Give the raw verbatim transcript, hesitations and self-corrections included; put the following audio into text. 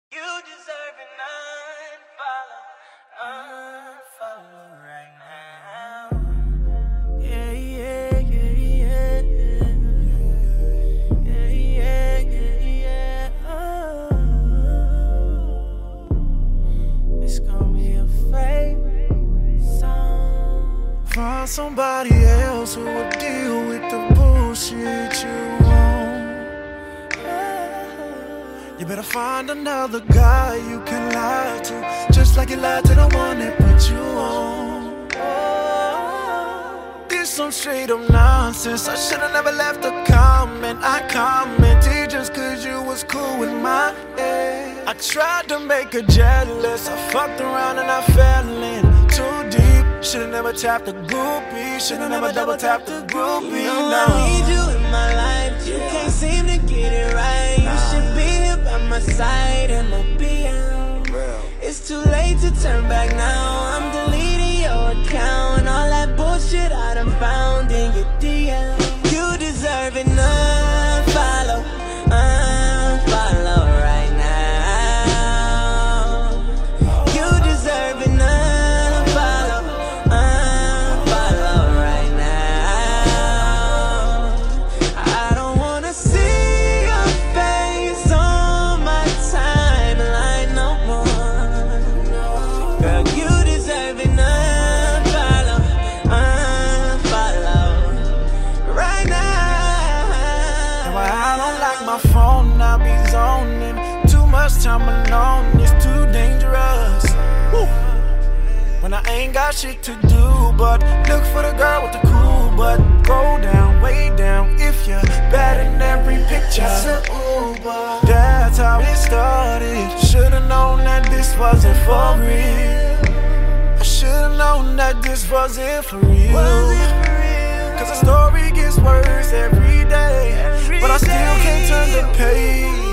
You deserve an unfollow, unfollow right now. Yeah, yeah, yeah, yeah, yeah, yeah, yeah, yeah. Oh, it's gonna be a favorite song. Find somebody else who will deal with the bullshit you want. You better find another guy you can lie to, just like you lied to the one that put you on. This some straight up nonsense. I should've never left a comment. I commented just cause you was cool with my ex. I tried to make her jealous. I fucked around and I fell in too deep. Should've never tapped the groupie. Should've never double tapped the groupie. No, no. I need you in my life. You can't seem to get it right. You should be here by my side in my B M. It's too late to turn back now. I'm deleting your account. All that bullshit I done found in your D M. You deserve an unfollow, unfollow right now. You deserve an unfollow, unfollow right now. I don't wanna see your face on my timeline no more. Girl, you deserve an unfollow, unfollow right now. And why I don't like my phone, I be zoning. Too much time alone, it's too dangerous. Woo. When I ain't got shit to do but look for the girl with the cool butt. Go down, way down if you're bad in every picture. It's an Uber. That's how it started. Should've known that this wasn't for real. I should've known that this wasn't for real. Cause the story gets worse every day, but I still can't turn the page.